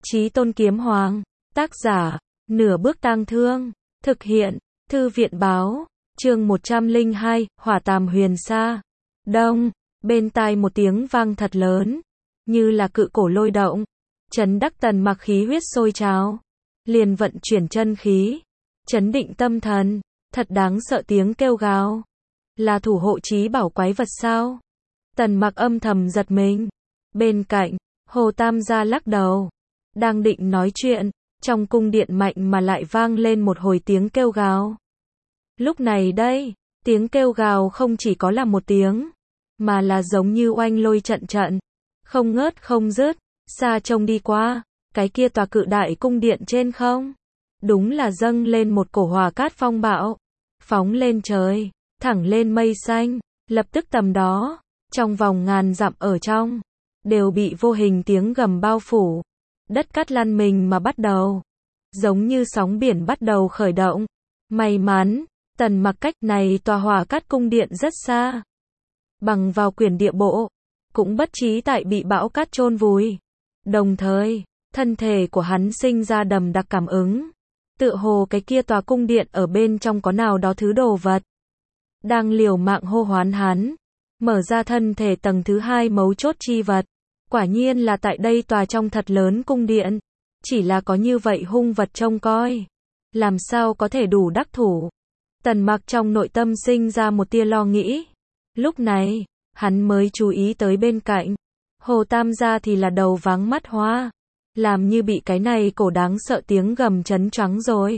Chí Tôn Kiếm Hoàng, tác giả, Nửa Bước Tang Thương, thực hiện, Thư viện Báo, chương 102, Hỏa Tàm Huyền Sa. Đông, bên tai một tiếng vang thật lớn, như là cự cổ lôi động, chấn đắc Tần Mặc khí huyết sôi trào, liền vận chuyển chân khí, chấn định tâm thần, thật đáng sợ tiếng kêu gào. Là thủ hộ chí bảo quái vật sao? Tần Mặc âm thầm giật mình. Bên cạnh, Hồ Tam gia lắc đầu, đang định nói chuyện, trong cung điện mạnh mà lại vang lên một hồi tiếng kêu gào. Lúc này đây, tiếng kêu gào không chỉ có là một tiếng, mà là giống như oanh lôi trận trận, không ngớt không dứt. Xa trông đi qua, cái kia tòa cự đại cung điện trên không, đúng là dâng lên một cổ hỏa cát phong bạo, phóng lên trời, thẳng lên mây xanh, lập tức tầm đó, trong vòng ngàn dặm ở trong, đều bị vô hình tiếng gầm bao phủ, đất cát lăn mình mà bắt đầu, giống như sóng biển bắt đầu khởi động. May mắn, Tần Mặc cách này tòa hỏa cát cung điện rất xa, bằng vào quyền địa bộ, cũng bất trí tại bị bão cát chôn vùi. Đồng thời, thân thể của hắn sinh ra đầm đặc cảm ứng, tựa hồ cái kia tòa cung điện ở bên trong có nào đó thứ đồ vật đang liều mạng hô hoán hắn, mở ra thân thể tầng thứ hai mấu chốt chi vật. Quả nhiên là tại đây tòa trong thật lớn cung điện, chỉ là có như vậy hung vật trông coi, làm sao có thể đủ đắc thủ. Tần Mặc trong nội tâm sinh ra một tia lo nghĩ. Lúc này, hắn mới chú ý tới bên cạnh, Hồ Tam gia thì là đầu váng mắt hoa, làm như bị cái này cổ đáng sợ tiếng gầm chấn choáng rồi.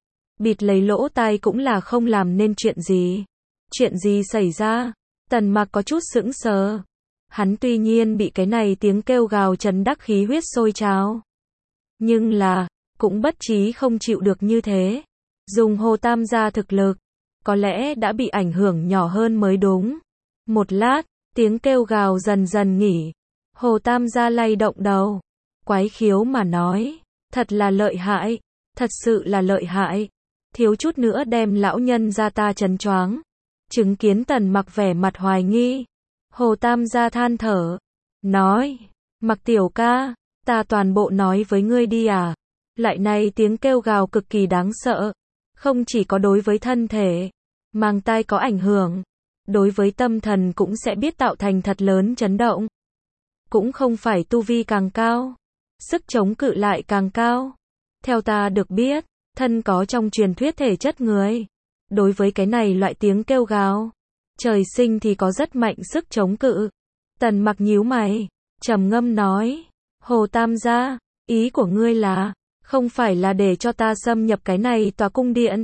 Bịt lấy lỗ tai cũng là không làm nên chuyện gì. Chuyện gì xảy ra? Tần Mặc có chút sững sờ. Hắn tuy nhiên bị cái này tiếng kêu gào chấn đắc khí huyết sôi trào, nhưng là, cũng bất trí không chịu được như thế. Dùng Hồ Tam gia thực lực, có lẽ đã bị ảnh hưởng nhỏ hơn mới đúng. Một lát, tiếng kêu gào dần dần nghỉ. Hồ Tam gia lay động đầu, quái khiếu mà nói, thật là lợi hại, thật sự là lợi hại, thiếu chút nữa đem lão nhân gia ta chấn choáng. Chứng kiến Tần Mặc vẻ mặt hoài nghi, Hồ Tam gia than thở, nói, Mặc tiểu ca, ta toàn bộ nói với ngươi đi à. Lại này tiếng kêu gào cực kỳ đáng sợ, không chỉ có đối với thân thể, mang tai có ảnh hưởng, đối với tâm thần cũng sẽ biết tạo thành thật lớn chấn động. Cũng không phải tu vi càng cao, sức chống cự lại càng cao. Theo ta được biết, thân có trong truyền thuyết thể chất người, đối với cái này loại tiếng kêu gào, trời sinh thì có rất mạnh sức chống cự. Tần Mặc nhíu mày, trầm ngâm nói, Hồ Tam gia, ý của ngươi là, không phải là để cho ta xâm nhập cái này tòa cung điện,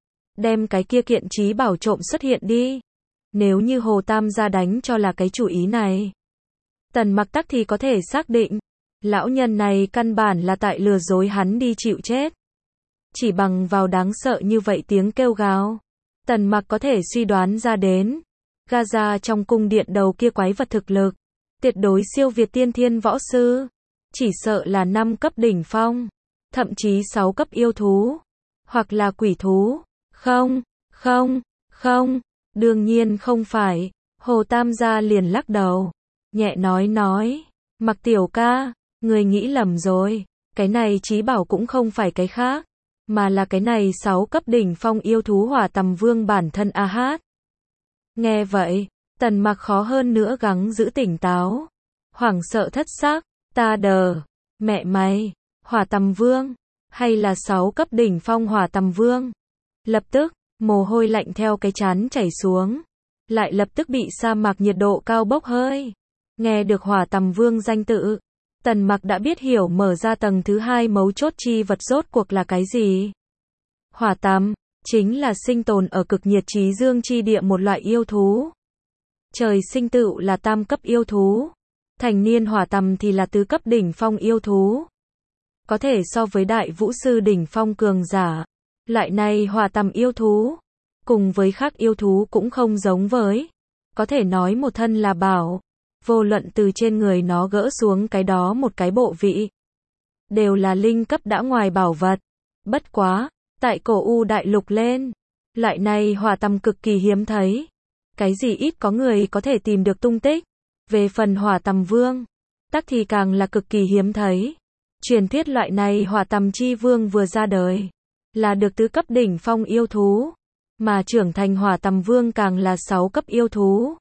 đem cái kia kiện chí bảo trộm xuất hiện đi. Nếu như Hồ Tam gia đánh cho là cái chủ ý này, Tần Mặc tắc thì có thể xác định, lão nhân này căn bản là tại lừa dối hắn đi chịu chết. Chỉ bằng vào đáng sợ như vậy tiếng kêu gào, Tần Mặc có thể suy đoán ra đến, Gaza trong cung điện đầu kia quái vật thực lực, tuyệt đối siêu việt tiên thiên võ sư, chỉ sợ là 5 cấp đỉnh phong, thậm chí 6 cấp yêu thú, hoặc là quỷ thú. Không, đương nhiên không phải. Hồ Tam gia liền lắc đầu, nhẹ nói, Mặc tiểu ca, người nghĩ lầm rồi, cái này chí bảo cũng không phải cái khác, mà là cái này 6 cấp đỉnh phong yêu thú Hỏa Tầm Vương bản thân a hát. Nghe vậy, Tần Mặc khó hơn nữa gắng giữ tỉnh táo, hoảng sợ thất xác, ta đờ, mẹ mày, Hỏa Tầm Vương, hay là 6 cấp đỉnh phong Hỏa Tầm Vương? Lập tức, mồ hôi lạnh theo cái trán chảy xuống, lại lập tức bị sa mạc nhiệt độ cao bốc hơi. Nghe được Hỏa Tầm Vương danh tự, Tần Mặc đã biết hiểu mở ra tầng thứ hai mấu chốt chi vật rốt cuộc là cái gì. Hỏa tầm, chính là sinh tồn ở cực nhiệt chí dương chi địa một loại yêu thú. Trời sinh tựu là tam cấp yêu thú, thành niên hỏa tầm thì là tứ cấp đỉnh phong yêu thú. Có thể so với đại vũ sư đỉnh phong cường giả. Lại này hỏa tầm yêu thú, cùng với khác yêu thú cũng không giống với. Có thể nói một thân là bảo, vô luận từ trên người nó gỡ xuống cái đó một cái bộ vị, đều là linh cấp đã ngoài bảo vật. Bất quá, tại cổ U đại lục lên, lại này hỏa tầm cực kỳ hiếm thấy. Cái gì ít có người có thể tìm được tung tích. Về phần Hỏa Tầm Vương, tắc thì càng là cực kỳ hiếm thấy. Truyền thuyết loại này hỏa tầm chi vương vừa ra đời, là được tứ cấp đỉnh phong yêu thú, mà trưởng thành hỏa tầm vương càng là 6 cấp yêu thú.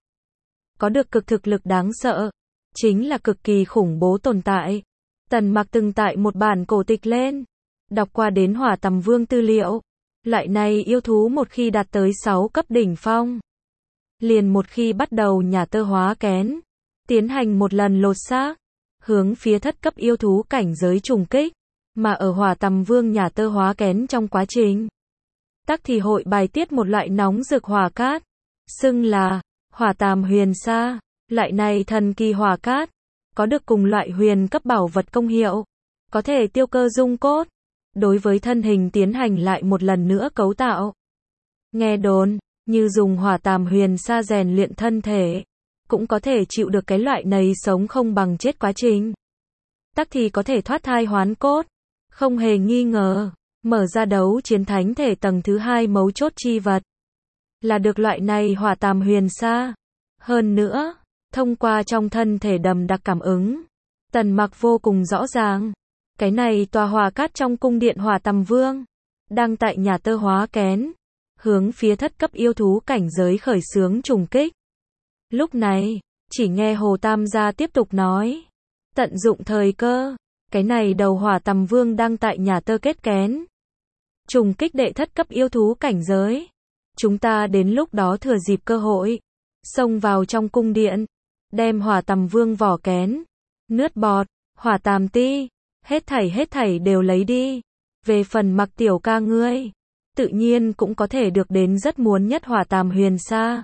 Có được cực thực lực đáng sợ, chính là cực kỳ khủng bố tồn tại. Tần Mặc từng tại một bản cổ tịch lên, đọc qua đến hỏa tầm vương tư liệu. Loại này yêu thú một khi đạt tới 6 cấp đỉnh phong, liền một khi bắt đầu nhả tơ hóa kén, tiến hành một lần lột xác, hướng phía thất cấp yêu thú cảnh giới trùng kích, mà ở hỏa tầm vương nhả tơ hóa kén trong quá trình, tắc thì hội bài tiết một loại nóng rực hỏa cát, xưng là hỏa tàm huyền sa. Loại này thần kỳ hỏa cát, có được cùng loại huyền cấp bảo vật công hiệu, có thể tiêu cơ dung cốt, đối với thân hình tiến hành lại một lần nữa cấu tạo. Nghe đồn, như dùng hỏa tàm huyền sa rèn luyện thân thể, cũng có thể chịu được cái loại này sống không bằng chết quá trình. Tắc thì có thể thoát thai hoán cốt, không hề nghi ngờ, mở ra đấu chiến thánh thể tầng thứ 2 mấu chốt chi vật, là được loại này hỏa tàm huyền sa. Hơn nữa, thông qua trong thân thể đầm đặc cảm ứng, Tần Mặc vô cùng rõ ràng, cái này tòa hỏa cát trong cung điện hỏa tầm vương, đang tại nhà tơ hóa kén, hướng phía thất cấp yêu thú cảnh giới khởi xướng trùng kích. Lúc này, chỉ nghe Hồ Tam gia tiếp tục nói, tận dụng thời cơ, cái này đầu hỏa tầm vương đang tại nhà tơ kết kén, trùng kích đệ thất cấp yêu thú cảnh giới. Chúng ta đến lúc đó thừa dịp cơ hội, xông vào trong cung điện, đem hỏa tầm vương vỏ kén, nước bọt, hỏa tàm ti, hết thảy đều lấy đi. Về phần Mặc tiểu ca ngươi, tự nhiên cũng có thể được đến rất muốn nhất hỏa tàm huyền sa.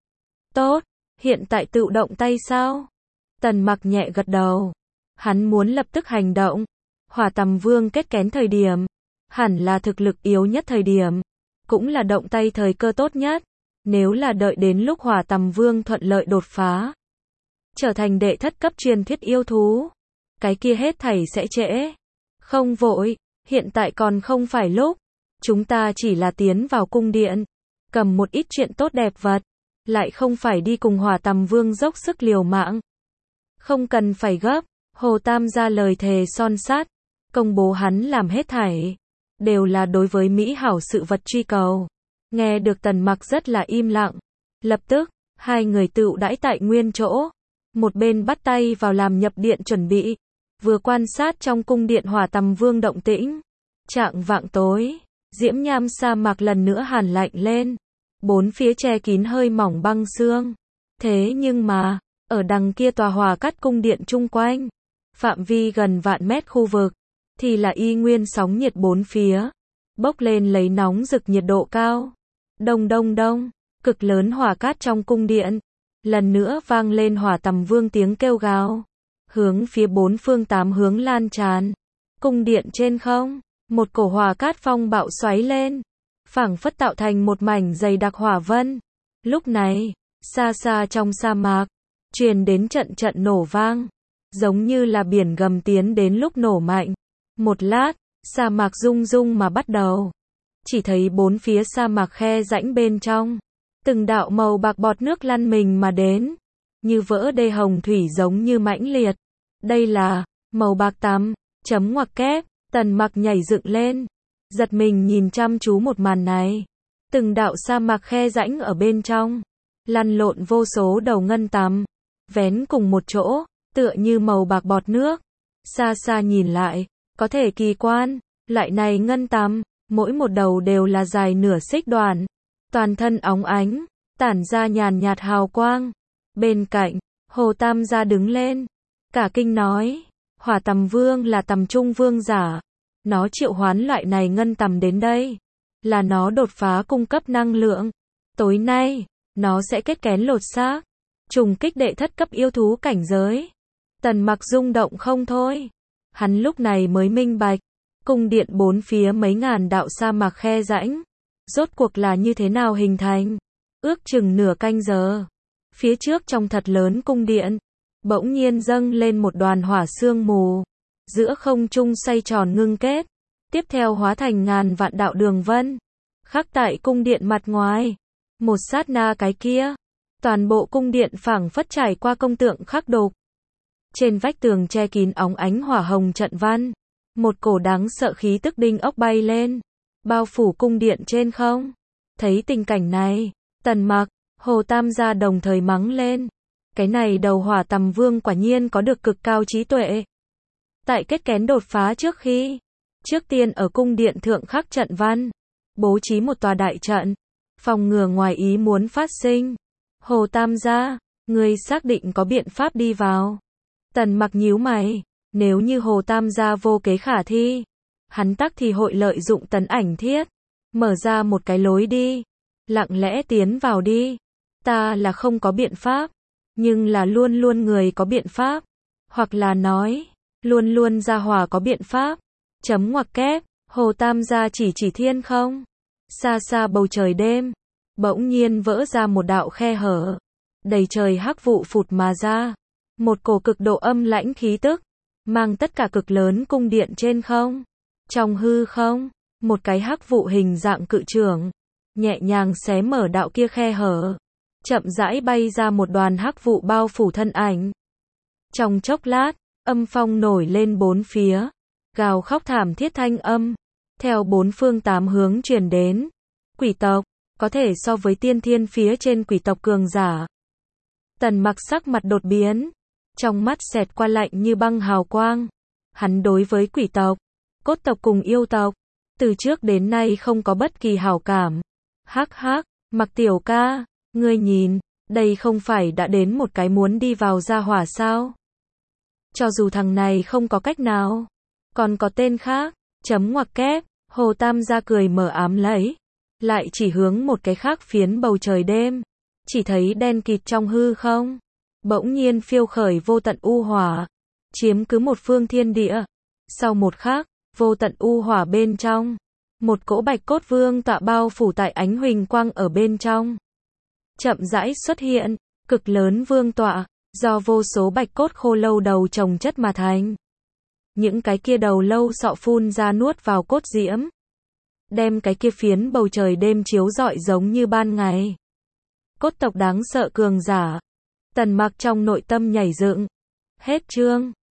Tốt, hiện tại tự động tay sao? Tần Mặc nhẹ gật đầu. Hắn muốn lập tức hành động. Hỏa tầm vương kết kén thời điểm, hẳn là thực lực yếu nhất thời điểm, cũng là động tay thời cơ tốt nhất. Nếu là đợi đến lúc hỏa tầm vương thuận lợi đột phá, trở thành đệ thất cấp truyền thuyết yêu thú, cái kia hết thảy sẽ trễ. Không vội, hiện tại còn không phải lúc. Chúng ta chỉ là tiến vào cung điện, cầm một ít chuyện tốt đẹp vật, lại không phải đi cùng hỏa tầm vương dốc sức liều mạng. Không cần phải gấp. Hồ Tam gia lời thề son sắt, công bố hắn làm hết thảy, đều là đối với mỹ hảo sự vật truy cầu. Nghe được Tần Mặc rất là im lặng. Lập tức, hai người tựu đãi tại nguyên chỗ. Một bên bắt tay vào làm nhập điện chuẩn bị, vừa quan sát trong cung điện hỏa tầm vương động tĩnh. Chạng vạng tối, diễm nham sa mạc lần nữa hàn lạnh lên. Bốn phía che kín hơi mỏng băng sương. Thế nhưng mà, ở đằng kia tòa hỏa cát cung điện chung quanh, phạm vi gần vạn mét khu vực, thì là y nguyên sóng nhiệt bốn phía, bốc lên lấy nóng rực nhiệt độ cao. Đông đông đông, cực lớn hỏa cát trong cung điện, lần nữa vang lên hỏa tầm vương tiếng kêu gào, hướng phía bốn phương tám hướng lan tràn. Cung điện trên không, một cổ hỏa cát phong bạo xoáy lên, phảng phất tạo thành một mảnh dày đặc hỏa vân. Lúc này, xa xa trong sa mạc, truyền đến trận trận nổ vang, giống như là biển gầm tiến đến lúc nổ mạnh. Một lát, sa mạc rung rung mà bắt đầu. Chỉ thấy bốn phía sa mạc khe rãnh bên trong, từng đạo màu bạc bọt nước lăn mình mà đến, như vỡ đê hồng thủy giống như mãnh liệt. Đây là màu bạc tắm, chấm ngoặc kép. Tần Mặc nhảy dựng lên, giật mình nhìn chăm chú một màn này. Từng đạo sa mạc khe rãnh ở bên trong, lăn lộn vô số đầu ngân tằm, vén cùng một chỗ, tựa như màu bạc bọt nước. Xa xa nhìn lại, có thể kỳ quan, loại này ngân tằm, mỗi một đầu đều là dài nửa xích đoạn, toàn thân óng ánh, tản ra nhàn nhạt hào quang. Bên cạnh, Hồ Tam gia đứng lên, cả kinh nói, hỏa tầm vương là tầm trung vương giả, nó triệu hoán loại này ngân tằm đến đây, là nó đột phá cung cấp năng lượng. Tối nay, nó sẽ kết kén lột xác, trùng kích đệ thất cấp yêu thú cảnh giới. Tần Mặc rung động không thôi. Hắn lúc này mới minh bạch, cung điện bốn phía mấy ngàn đạo sa mạc khe rãnh, rốt cuộc là như thế nào hình thành. Ước chừng nửa canh giờ, phía trước trong thật lớn cung điện, bỗng nhiên dâng lên một đoàn hỏa sương mù, giữa không trung xoay tròn ngưng kết, tiếp theo hóa thành ngàn vạn đạo đường vân, khắc tại cung điện mặt ngoài. Một sát na cái kia, toàn bộ cung điện phảng phất trải qua công tượng khắc đục. Trên vách tường che kín óng ánh hỏa hồng trận văn, một cổ đáng sợ khí tức đinh ốc bay lên, bao phủ cung điện trên không. Thấy tình cảnh này, Tần Mặc, Hồ Tam gia đồng thời mắng lên. Cái này đầu hỏa tầm vương quả nhiên có được cực cao trí tuệ. Tại kết kén đột phá trước tiên ở cung điện thượng khắc trận văn, bố trí một tòa đại trận, phòng ngừa ngoài ý muốn phát sinh. Hồ Tam gia, ngươi xác định có biện pháp đi vào? Tần Mặc nhíu mày, nếu như Hồ Tam gia vô kế khả thi, hắn tắc thì hội lợi dụng Tấn Ảnh Thiết, mở ra một cái lối đi, lặng lẽ tiến vào đi. Ta là không có biện pháp, nhưng là luôn luôn người có biện pháp, hoặc là nói, luôn luôn gia hỏa có biện pháp. Chấm ngoặc kép, Hồ Tam gia chỉ thiên không. Xa xa bầu trời đêm, bỗng nhiên vỡ ra một đạo khe hở, đầy trời hắc vụ phụt mà ra, một cổ cực độ âm lãnh khí tức, mang tất cả cực lớn cung điện trên không. Trong hư không, một cái hắc vụ hình dạng cự trưởng, nhẹ nhàng xé mở đạo kia khe hở, chậm rãi bay ra một đoàn hắc vụ bao phủ thân ảnh. Trong chốc lát, âm phong nổi lên bốn phía, gào khóc thảm thiết thanh âm, theo bốn phương tám hướng truyền đến. Quỷ tộc, có thể so với tiên thiên phía trên quỷ tộc cường giả. Tần Mặc sắc mặt đột biến, trong mắt xẹt qua lạnh như băng hào quang. Hắn đối với quỷ tộc, cốt tộc cùng yêu tộc, từ trước đến nay không có bất kỳ hảo cảm. Hắc hắc, Mặc tiểu ca, ngươi nhìn, đây không phải đã đến một cái muốn đi vào gia hỏa sao? Cho dù thằng này không có cách nào, còn có tên khác. Chấm ngoặc kép, Hồ Tam gia cười mở ám lấy, lại chỉ hướng một cái khác phiến bầu trời đêm, chỉ thấy đen kịt trong hư không, bỗng nhiên phiêu khởi vô tận u hỏa, chiếm cứ một phương thiên địa. Sau một khắc, vô tận u hỏa bên trong, một cỗ bạch cốt vương tọa bao phủ tại ánh huỳnh quang ở bên trong. Chậm rãi xuất hiện, cực lớn vương tọa, do vô số bạch cốt khô lâu đầu chồng chất mà thành. Những cái kia đầu lâu sọ phun ra nuốt vào cốt diễm, đem cái kia phiến bầu trời đêm chiếu rọi giống như ban ngày. Cốt tộc đáng sợ cường giả. Tần Mặc trong nội tâm nhảy dựng. Hết chương.